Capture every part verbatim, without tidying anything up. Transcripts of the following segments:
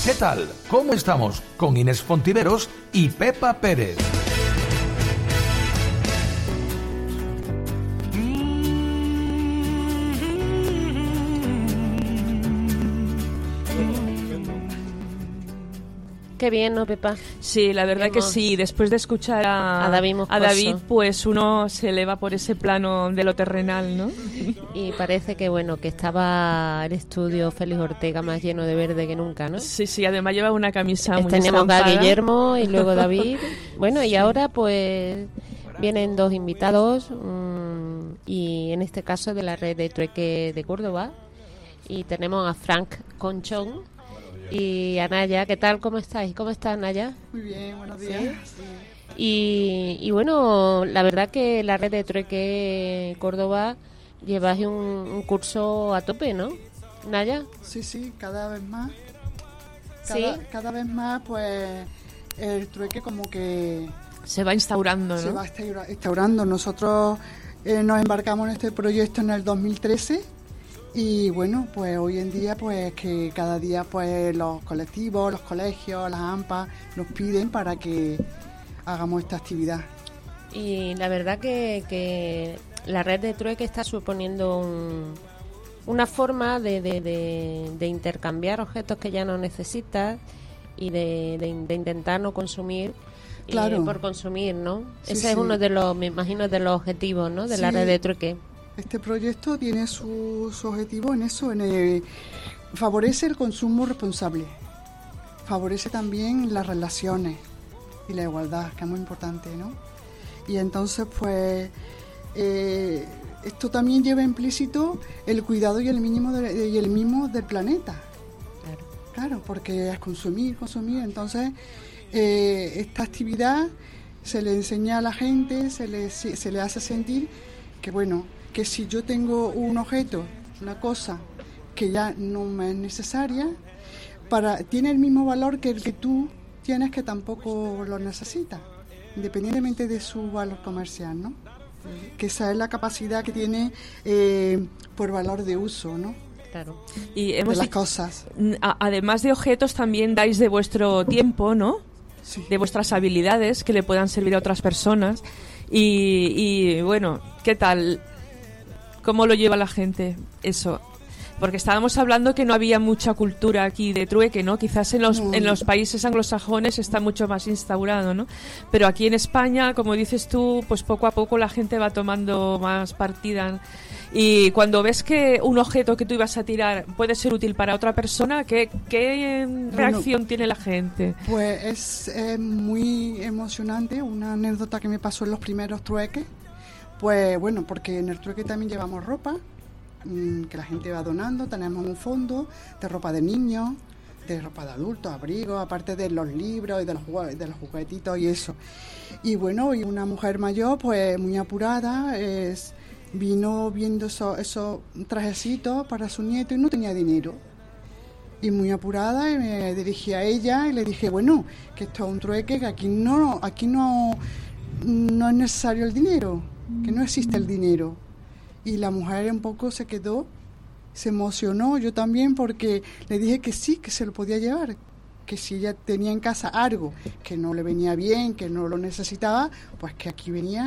¿Qué tal? ¿Cómo estamos? Con Inés Fontiveros y Pepa Pérez. Qué bien, ¿no, Pepa? Sí, la verdad Hemos... que sí. Después de escuchar a, a, David, a David, pues uno se eleva por ese plano de lo terrenal, ¿no? Y parece que, bueno, que estaba el estudio Félix Ortega más lleno de verde que nunca, ¿no? Sí, sí, además lleva una camisa muy Tenemos estampada. a Guillermo y luego David. Bueno, y ahora, pues, vienen dos invitados, mmm, y en este caso de la red de trueque de Córdoba. Y tenemos a Frank Conchón y a Naya. ¿Qué tal? ¿Cómo estáis? ¿Cómo estás, Naya? Muy bien, buenos días. ¿Sí? Sí. Y, y bueno, la verdad que la red de trueque Córdoba llevas un, un curso a tope, ¿no, Naya? Sí, sí, cada vez más. Cada, ¿Sí? cada vez más, pues, el trueque como que... Se va instaurando, ¿no? Se va instaurando. Nosotros eh, nos embarcamos en este proyecto en el dos mil trece. Y bueno, pues hoy en día, pues que cada día pues los colectivos, los colegios, las A M P A nos piden para que hagamos esta actividad. Y la verdad que, que la red de trueque está suponiendo un, una forma de, de, de, de intercambiar objetos que ya no necesitas y de, de, de intentar no consumir. Claro. Eh, por consumir, ¿no? Sí, Ese sí. es uno de los, me imagino, de los objetivos, ¿no? De Sí. la red de trueque. Este proyecto tiene su, su objetivo en eso, en el, favorece el consumo responsable, favorece también las relaciones y la igualdad, que es muy importante, ¿no? Y entonces, pues, eh, esto también lleva implícito el cuidado y el mínimo de, y el mimo del planeta. Claro. Claro, porque es consumir, consumir. Entonces, eh, esta actividad se le enseña a la gente, se le, se le hace sentir que, bueno, que si yo tengo un objeto, una cosa que ya no me es necesaria, para, tiene el mismo valor que el que tú tienes, que tampoco lo necesitas, independientemente de su valor comercial, ¿no? Uh-huh. Que esa es la capacidad que tiene eh, por valor de uso, ¿no? Claro. Y hemos de las dicho, cosas. A, además de objetos, también dais de vuestro tiempo, ¿no? Sí. De vuestras habilidades que le puedan servir a otras personas. Y, y bueno, ¿qué tal? ¿Cómo lo lleva la gente eso? Porque estábamos hablando que no había mucha cultura aquí de trueque, ¿no? Quizás en los no. en los países anglosajones está mucho más instaurado, ¿no? Pero aquí en España, como dices tú, pues poco a poco la gente va tomando más partida. Y cuando ves que un objeto que tú ibas a tirar puede ser útil para otra persona, ¿qué, qué reacción bueno, tiene la gente? Pues es eh, muy emocionante, una anécdota que me pasó en los primeros trueques. Pues bueno, porque en el trueque también llevamos ropa, mmm, que la gente va donando, tenemos un fondo de ropa de niños, de ropa de adultos, abrigos, aparte de los libros y de los, jugue- de los juguetitos y eso. Y bueno, y una mujer mayor, pues muy apurada, es, vino viendo esos, esos trajecitos para su nieto y no tenía dinero. Y muy apurada, y me dirigí a ella y le dije, bueno, que esto es un trueque, que aquí no, aquí no, no es necesario el dinero, que no existe el dinero. Y la mujer un poco se quedó, se emocionó, yo también, porque le dije que sí, que se lo podía llevar, que si ella tenía en casa algo que no le venía bien, que no lo necesitaba, pues que aquí venía.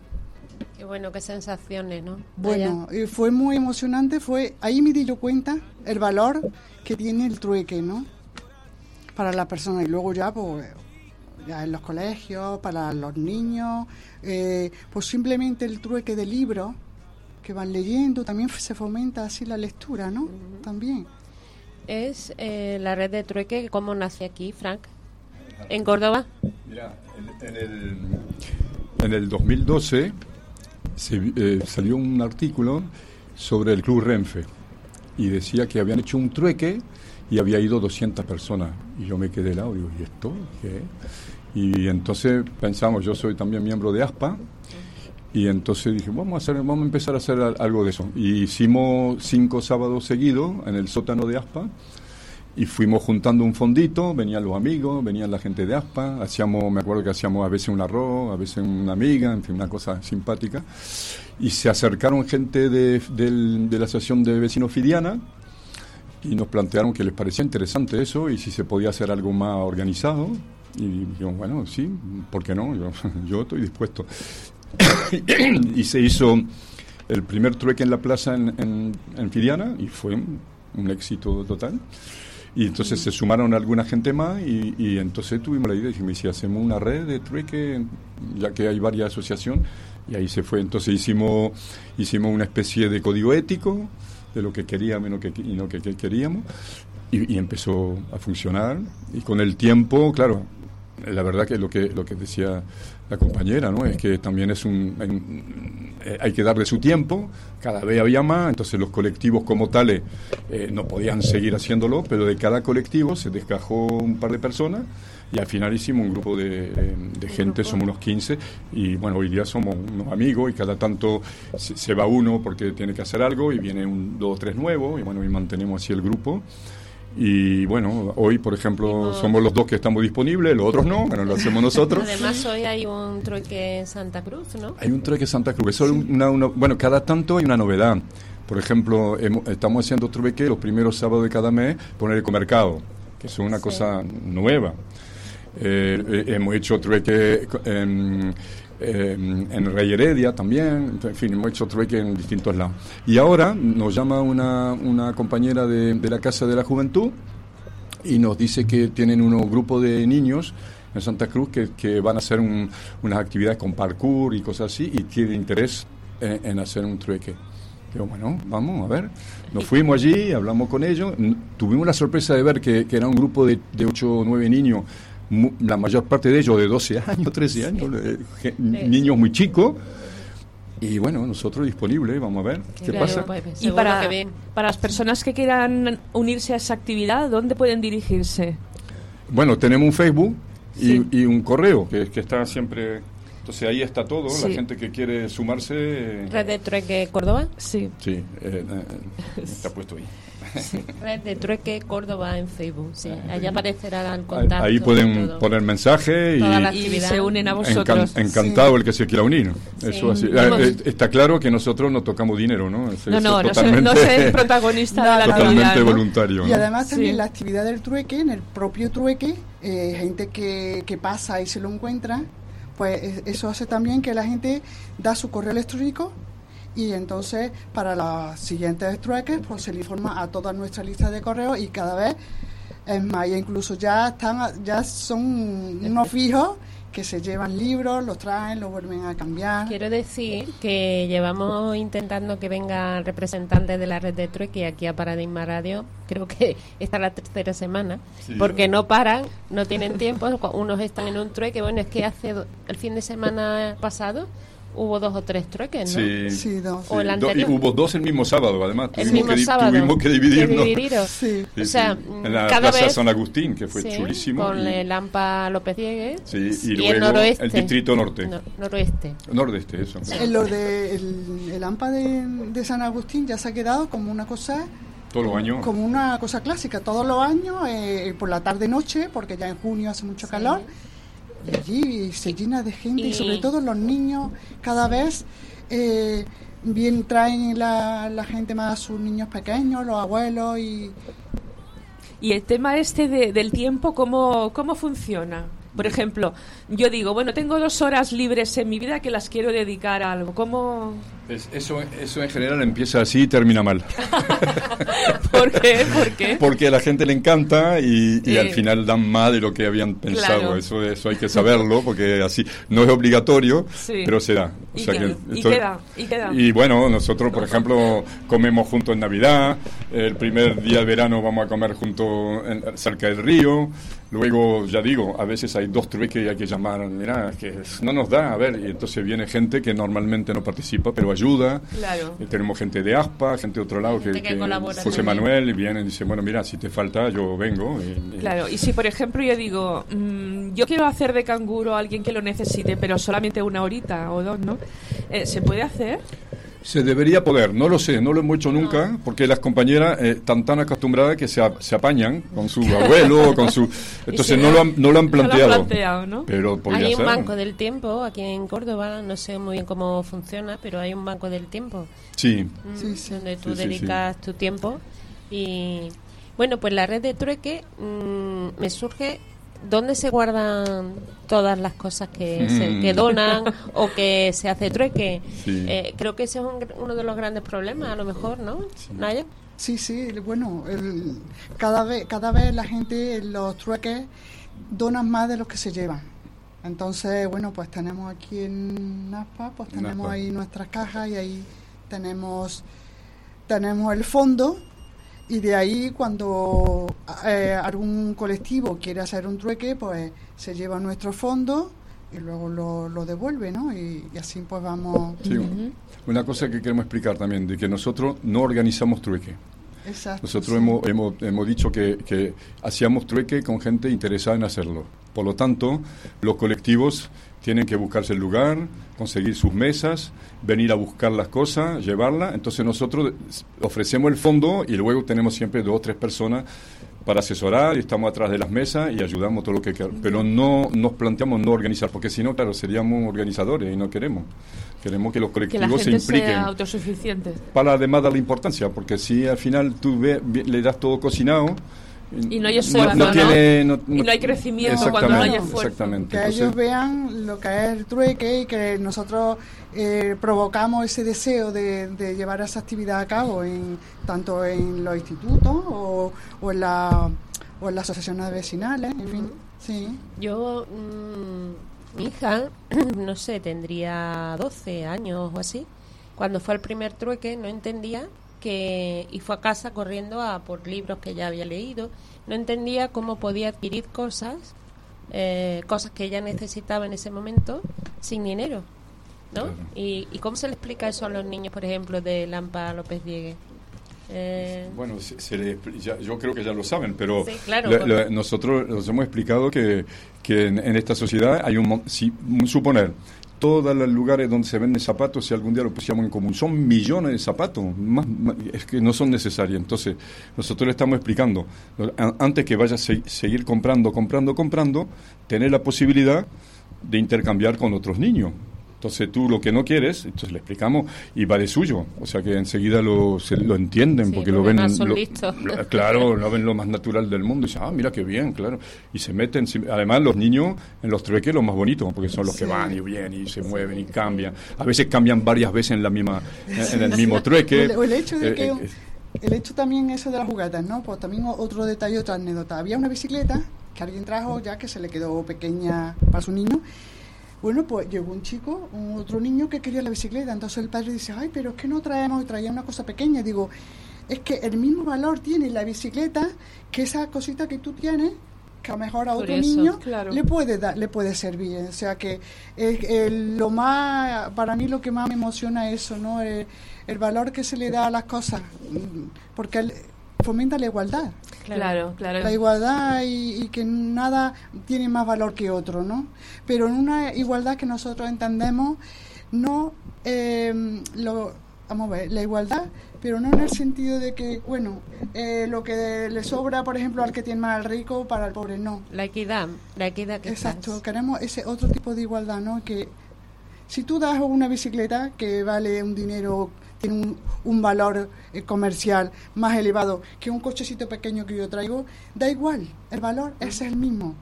Qué bueno, qué sensaciones, ¿no? Bueno, y fue muy emocionante, fue ahí me di yo cuenta el valor que tiene el trueque, ¿no? Para la persona. Y luego ya, pues, ya en los colegios, para los niños, eh, pues simplemente el trueque de libros que van leyendo, también se fomenta así la lectura, ¿no? Uh-huh. También. Es eh, la red de trueque, ¿cómo nace aquí, Frank? ¿En Córdoba? Mira, en, en, el, en el dos mil doce se, eh, salió un artículo sobre el Club Renfe y decía que habían hecho un trueque y había ido doscientas personas. Y yo me quedé helado, digo, ¿y esto qué? Y entonces pensamos, yo soy también miembro de ASPA, y entonces dije, vamos a hacer, vamos a empezar a hacer algo de eso. Y hicimos cinco sábados seguidos en el sótano de ASPA, y fuimos juntando un fondito, venían los amigos, venían la gente de ASPA, hacíamos, me acuerdo que hacíamos a veces un arroz, a veces una amiga, en fin, una cosa simpática. Y se acercaron gente de, de, de la asociación de vecinos Filiana, y nos plantearon que les parecía interesante eso y si se podía hacer algo más organizado. Y yo, bueno, sí, ¿por qué no? Yo, yo estoy dispuesto. Y se hizo el primer trueque en la plaza en, en, en Filiana y fue un, un éxito total. Y entonces se sumaron alguna gente más y, y entonces tuvimos la idea, dijimos, si hacemos una red de trueque, ya que hay varias asociaciones, y ahí se fue. Entonces hicimos hicimos una especie de código ético de lo que queríamos y lo que, y lo que, que queríamos, y, y empezó a funcionar. Y con el tiempo, claro, la verdad que lo que lo que decía la compañera, ¿no? Es que también es un hay, un, eh, hay que darle su tiempo, cada vez había más, entonces los colectivos como tales eh, no podían seguir haciéndolo, pero de cada colectivo se desgajó un par de personas y al final hicimos un grupo de, de, de gente, somos unos quince, y bueno, hoy día somos unos amigos y cada tanto se, se va uno porque tiene que hacer algo y viene un dos o tres nuevos y bueno, y mantenemos así el grupo. Y bueno, hoy por ejemplo Tipo, somos los dos que estamos disponibles, los otros no, bueno, lo hacemos nosotros. Además hoy hay un trueque en Santa Cruz, ¿no? Hay un trueque en Santa Cruz, eso sí. una, una, bueno, cada tanto hay una novedad. Por ejemplo, hemos, estamos haciendo trueque los primeros sábados de cada mes por el ecomercado, que es una sí. cosa nueva. Eh, eh, hemos hecho trueque en, en, en Rey Heredia también, en fin, hemos hecho trueque en distintos lados. Y ahora nos llama una, una compañera de, de la Casa de la Juventud y nos dice que tienen un grupo de niños en Santa Cruz que, que van a hacer un, unas actividades con parkour y cosas así y tienen interés en, en hacer un trueque. Digo, bueno, vamos a ver. Nos fuimos allí, hablamos con ellos, tuvimos la sorpresa de ver que, que era un grupo de, de ocho o nueve niños, la mayor parte de ellos de doce años, trece años, eh, niños muy chicos, y bueno, nosotros disponibles, vamos a ver qué claro, pasa. Pues, y para, para las personas que quieran unirse a esa actividad, ¿dónde pueden dirigirse? Bueno, tenemos un Facebook y, sí. y un correo que, que está siempre, entonces ahí está todo, sí. la gente que quiere sumarse. ¿Red de Trueque Córdoba? Sí. Sí, eh, eh, está puesto ahí. Sí. Red de Trueque Córdoba en Facebook, sí. Allá aparecerá el contacto. Ahí pueden poner mensaje y, y se unen a vosotros. Encan, encantado sí. el que se quiera unir. Sí. Eso así. Eh, está claro que nosotros no tocamos dinero, ¿no? Es, no, no, es no, se, no ser protagonista de la totalmente actividad, ¿no? voluntario. Y ¿no? además también sí. la actividad del trueque, en el propio trueque, eh, gente que, que pasa y se lo encuentra, pues eso hace también que la gente da su correo electrónico y entonces para los siguientes trueques pues se le informa a toda nuestra lista de correos y cada vez es más, y incluso ya están ya son unos fijos que se llevan libros, los traen, los vuelven a cambiar. Quiero decir que llevamos intentando que vengan representantes de la red de trueque aquí a Paradigma Radio, creo que esta es la tercera semana, sí, porque no paran, no tienen tiempo, unos están en un trueque, bueno, es que hace do, el fin de semana pasado hubo dos o tres trueques, ¿no? Sí, sí dos. O el sí, anterior. Do, y hubo dos el mismo sábado, además. El tuvimos mismo que, sábado. Tuvimos que dividirnos. Que dividiros. Sí. Sí, o sea, sí. En la cada Plaza vez, San Agustín, que fue sí, chulísimo. Con y, el Lampa López Diegues. Sí, y, y luego el noroeste. el Distrito Norte. No, noroeste. Nordeste, eso. Sí. En lo de el, el AMPA de, de San Agustín ya se ha quedado como una cosa... Todos los años. Como una cosa clásica, todos los años, eh, por la tarde-noche, porque ya en junio hace mucho sí. calor, y allí se llena de gente y, y sobre todo los niños cada vez eh, bien traen la, la gente más a sus niños pequeños, los abuelos y... Y el tema este de, del tiempo, ¿cómo, ¿cómo funciona? Por ejemplo, yo digo, bueno, tengo dos horas libres en mi vida que las quiero dedicar a algo. ¿Cómo...? Es, eso, eso en general empieza así y termina mal. ¿Por qué? ¿Por qué? Porque a la gente le encanta y, y eh, al final dan más de lo que habían pensado. Claro. Eso, eso hay que saberlo porque así no es obligatorio, sí. pero se da. O ¿Y, sea qué, que y, esto, queda, ¿Y queda? Y bueno, nosotros, por ejemplo, comemos juntos en Navidad. El primer día de verano vamos a comer juntos en, cerca del río. Luego, ya digo, a veces hay dos trueques y hay que llamar, mira, que no nos da, a ver, y entonces viene gente que normalmente no participa, pero ayuda. Claro. Y tenemos gente de ASPA, gente de otro lado, que, que, que José Manuel, y viene y dice, bueno, mira, si te falta, yo vengo. Y, y claro, y si por ejemplo yo digo, mmm, yo quiero hacer de canguro a alguien que lo necesite, pero solamente una horita o dos, ¿no? Eh, ¿Se puede hacer? Se debería poder, no lo sé, no lo hemos hecho nunca, no. porque las compañeras eh, están tan acostumbradas que se, a, se apañan con su abuelo, con su... Entonces no lo, han, no lo han planteado. No lo han planteado, ¿no? Pero podría hay un ser. banco del tiempo aquí en Córdoba, no sé muy bien cómo funciona, pero hay un banco del tiempo. Sí. Mm, sí, sí. Donde tú sí, dedicas sí, sí. tu tiempo y... Bueno, pues la red de trueque mmm, me surge. ¿Dónde se guardan todas las cosas que, Mm. se, que donan o que se hace trueque? Sí. Eh, creo que ese es un, uno de los grandes problemas, a lo mejor, ¿no? Sí. Naya. Sí, sí, bueno, el- cada vez cada vez la gente, los trueques, donan más de los que se llevan. Entonces, bueno, pues tenemos aquí en Aspa, pues En tenemos Aspa. ahí nuestras cajas y ahí tenemos tenemos el fondo, y de ahí cuando eh, algún colectivo quiere hacer un trueque, pues se lleva nuestro fondo y luego lo, lo devuelve, ¿no? Y, y así pues vamos. Sí, una cosa que queremos explicar también, de que nosotros no organizamos trueque. Exacto. Nosotros sí. hemos, hemos, hemos dicho que, que hacíamos trueque con gente interesada en hacerlo. Por lo tanto, los colectivos tienen que buscarse el lugar, conseguir sus mesas, venir a buscar las cosas, llevarlas. Entonces nosotros ofrecemos el fondo y luego tenemos siempre dos o tres personas para asesorar y estamos atrás de las mesas y ayudamos todo lo que queramos. Pero no nos planteamos no organizar, porque si no, claro, seríamos organizadores y no queremos. Queremos que los Que la colectivos se gente impliquen. sea autosuficiente. Para además darle importancia, porque si al final tú ve, ve- le das todo cocinado Y no hay no, esfuerzo, no ¿no? tiene, no- Y no hay crecimiento cuando no hay Exactamente, esfuerzo. exactamente. Que Entonces, ellos vean lo que es el trueque y que nosotros eh, provocamos ese deseo de, de llevar esa actividad a cabo, en, tanto en los institutos o, o, en la, o en las asociaciones vecinales, en fin. Sí. Yo, mmm, mi hija, no sé, tendría doce años o así. Cuando fue al primer trueque no entendía que, y fue a casa corriendo a por libros que ya había leído, no entendía cómo podía adquirir cosas, eh, cosas que ella necesitaba en ese momento sin dinero, ¿no? Claro. Y, ¿Y cómo se le explica eso a los niños, por ejemplo, de Lampa López Diegue? Eh, bueno, se, se le expli- ya- yo creo que ya lo saben, pero Sí, claro, le- porque- le- nosotros nos hemos explicado que, que en, en esta sociedad hay un... mon- Si, suponer, todos los lugares donde se venden zapatos, si algún día lo pusiéramos en común, son millones de zapatos, más, más- es que no son necesarios. Entonces, nosotros le estamos explicando, a- antes que vaya a se- seguir comprando, comprando, comprando, tener la posibilidad de intercambiar con otros niños. Entonces tú lo que no quieres, entonces le explicamos y va de suyo. O sea que enseguida lo, se, lo entienden, Sí, porque los lo ven... demás son lo- listos. lo- claro, lo ven lo más natural del mundo y dicen, ah, mira qué bien, claro. Y se meten, si- además los niños en los trueques los más bonitos, porque son los que Sí. van y vienen y se mueven y cambian. A veces cambian varias veces en la misma en el mismo trueque. O el, o el hecho de Eh, que... eh, El hecho también eso de las juguetas, ¿no? Pues también otro detalle, otra anécdota. Había una bicicleta que alguien trajo ya que se le quedó pequeña para su niño. Bueno, pues llegó un chico, un otro niño que quería la bicicleta. Entonces el padre dice, ay, pero es que no traemos, y traía una cosa pequeña. Digo, es que el mismo valor tiene la bicicleta que esa cosita que tú tienes, que a lo mejor a otro Curioso, niño claro. le puede dar, le puede servir. O sea que eh, el- lo más, para mí lo que más me emociona es eso, ¿no? El, el valor que se le da a las cosas, mm, porque el- fomenta la igualdad. Claro, claro. La igualdad y, y que nada tiene más valor que otro, ¿no? Pero en una igualdad que nosotros entendemos, no eh, lo, vamos a ver, la igualdad, pero no en el sentido de que, bueno, eh, lo que le sobra, por ejemplo, al que tiene más al rico, para el pobre, no. la equidad, la equidad que Exacto, queremos ese otro tipo de igualdad, ¿no? Que si tú das una bicicleta que vale un dinero, tiene un, un valor eh, comercial más elevado que un cochecito pequeño que yo traigo, da igual, el valor es el mismo.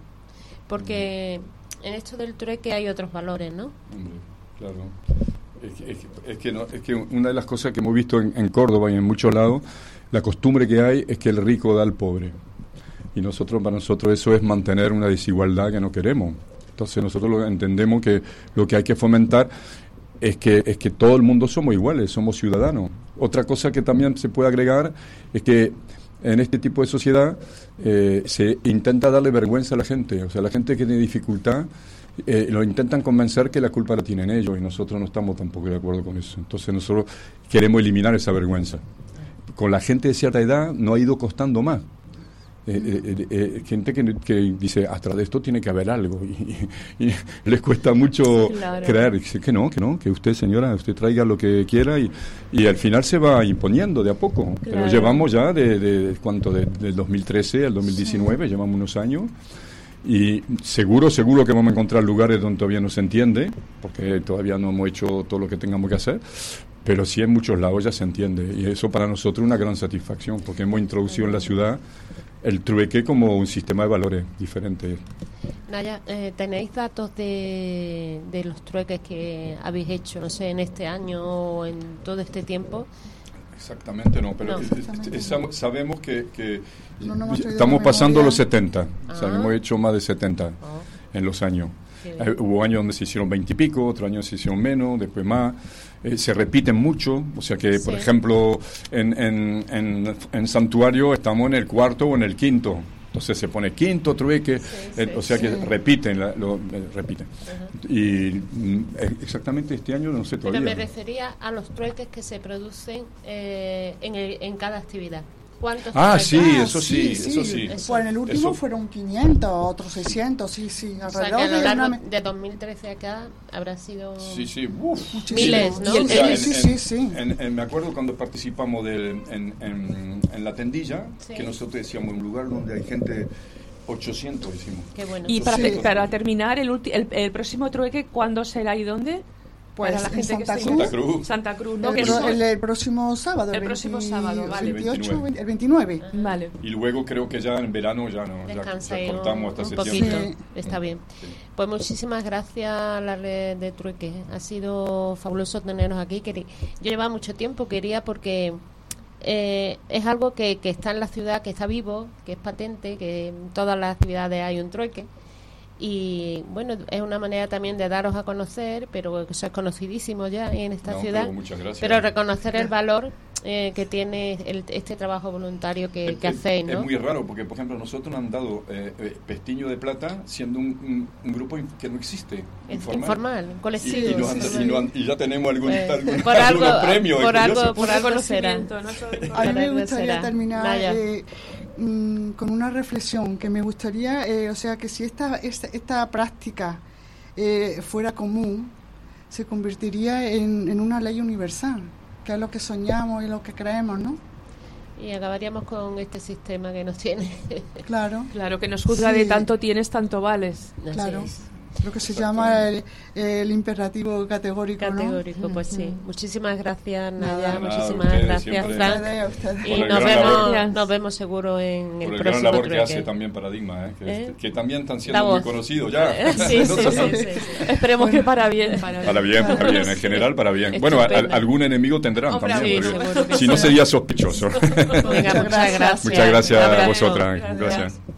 Porque en esto del trueque hay otros valores, ¿no? Hombre, claro. Es que, es que- es que no- es que una de las cosas que hemos visto en, en Córdoba y en muchos lados, la costumbre que hay es que el rico da al pobre. Y nosotros, para nosotros eso es mantener una desigualdad que no queremos. Entonces nosotros lo entendemos que lo que hay que fomentar es que, es que todo el mundo somos iguales, somos ciudadanos. Otra cosa que también se puede agregar es que en este tipo de sociedad eh, se intenta darle vergüenza a la gente. O sea, la gente que tiene dificultad eh, lo intentan convencer que la culpa la tienen ellos y nosotros no estamos tampoco de acuerdo con eso. Entonces nosotros queremos eliminar esa vergüenza. Con la gente de cierta edad no ha ido costando más. Eh, eh, eh, gente que, que dice, atrás de esto tiene que haber algo y, y- y les cuesta mucho Claro. creer. Dice que no, que no, que usted, señora, usted traiga lo que quiera y, y al final se va imponiendo de a poco. Pero Claro. llevamos ya de, de, ¿cuánto? De, del dos mil trece al dos mil diecinueve, llevamos unos años. Y seguro, seguro que vamos a encontrar lugares donde todavía no se entiende, porque todavía no hemos hecho todo lo que tengamos que hacer. pero sí en muchos lados ya se entiende, y eso para nosotros es una gran satisfacción, porque hemos introducido en la ciudad el trueque como un sistema de valores diferente. Naya, eh, ¿tenéis datos de, de los trueques que habéis hecho, no sé, en este año o en todo este tiempo? Exactamente no, pero No. es- es- es- sabemos que, que No nos hemos traído estamos la pasando memoria. los setenta, o sea, Ah. hemos hecho más de setenta Oh, en los años. qué bien. Eh, hubo años donde se hicieron veinte y pico, otros años se hicieron menos, después más. Eh, se repiten mucho, o sea que, por Sí. ejemplo, en, en, en, en Santuario estamos en el cuarto o en el quinto. Entonces se pone quinto trueque, eh, sí, o sea que sí. repiten, la- lo, eh, repiten. Y mm, eh, exactamente este año no sé Pero todavía. me refería a los trueques que se producen eh, en, el- en cada actividad. ¿Cuántos Ah, trueques? sí, Ah, eso sí, eso sí. Pues en el último Eso- fueron quinientos, otros seiscientos, sí, sí, O sea, que alrededor a lo de largo una... de dos mil trece acá habrá sido... Sí, sí, uf. Muchísimo. Miles, ¿no? Y el- Sí, o sea, sí, en- sí, en- sí. en- en- me acuerdo cuando participamos del, en, en, en la tendilla, Sí. que nosotros decíamos un lugar donde hay gente, ochocientos hicimos. Qué bueno. Y para, Sí. para terminar, el, ulti- el, el próximo trueque, ¿cuándo será y dónde? Pues Para la en gente que Santa esté- Cruz. Santa Cruz. Santa Cruz, ¿no? El, Que pro- eso- el- el próximo sábado, El próximo veinte- sábado, vale. veintiocho, veintinueve. el veintinueve. Vale. Y luego creo que ya en verano ya no, ya, Descansa ya ahí un, cortamos hasta un septiembre. poquito. Sí. Está bien. Pues muchísimas gracias a la red de trueques. Ha sido fabuloso tenernos aquí. Querí- Yo llevaba mucho tiempo, quería porque eh, es algo que, que está en la ciudad, que está vivo, que es patente, que en todas las actividades hay un trueque. Y bueno, es una manera también de daros a conocer, pero que sois conocidísimos ya en esta No, ciudad. pero muchas gracias. Pero reconocer el valor eh, que tiene el- este trabajo voluntario que, que Es- hacéis, es ¿no? muy raro porque, por ejemplo, nosotros nos han dado eh, eh, Pestiño de Plata siendo un, un- un grupo in- que no existe, Es informal. informal, un Y, colectivo. y nos han- sí, y nos han- y ya tenemos algún, Pues, algún- por algo- algunos premios. por es algo- curioso. por Un algo será. reconocimiento, ¿no? Sobre- A mí Para me algo gustaría será. terminar Naya. eh, mm, con una reflexión que me gustaría, eh, o sea, que si esta, esta, esta práctica eh, fuera común, se convertiría en, en una ley universal, que es lo que soñamos y lo que creemos, ¿no? Y acabaríamos con este sistema que nos tiene. Claro, Claro, que nos juzga Sí. de tanto tienes, tanto vales. Así claro. es. Lo que se llama el, el imperativo categórico, ¿no? Categórico, pues sí. Muchísimas gracias, Naya. Nada. Muchísimas Ustedes gracias, siempre. Frank. Ustedes, ustedes. Por Y el nos gran labor. vemos, nos vemos seguro en Por el el gran próximo labor que trueque. hace también Paradigma, ¿eh? Que, ¿Eh? que también están La siendo muy voz. conocidos ya. Eh, Sí, sí, sí, sí, sí. Esperemos que para bien. Para bien. Para bien, para bien, en general para bien. Bueno, a- a- Estupendo. algún enemigo tendrán Hombre, también, sí, porque seguro que si no sí. sería sospechoso. Venga, muchas gracias. Muchas gracias Un a abrazo. vosotras. Gracias. Gracias.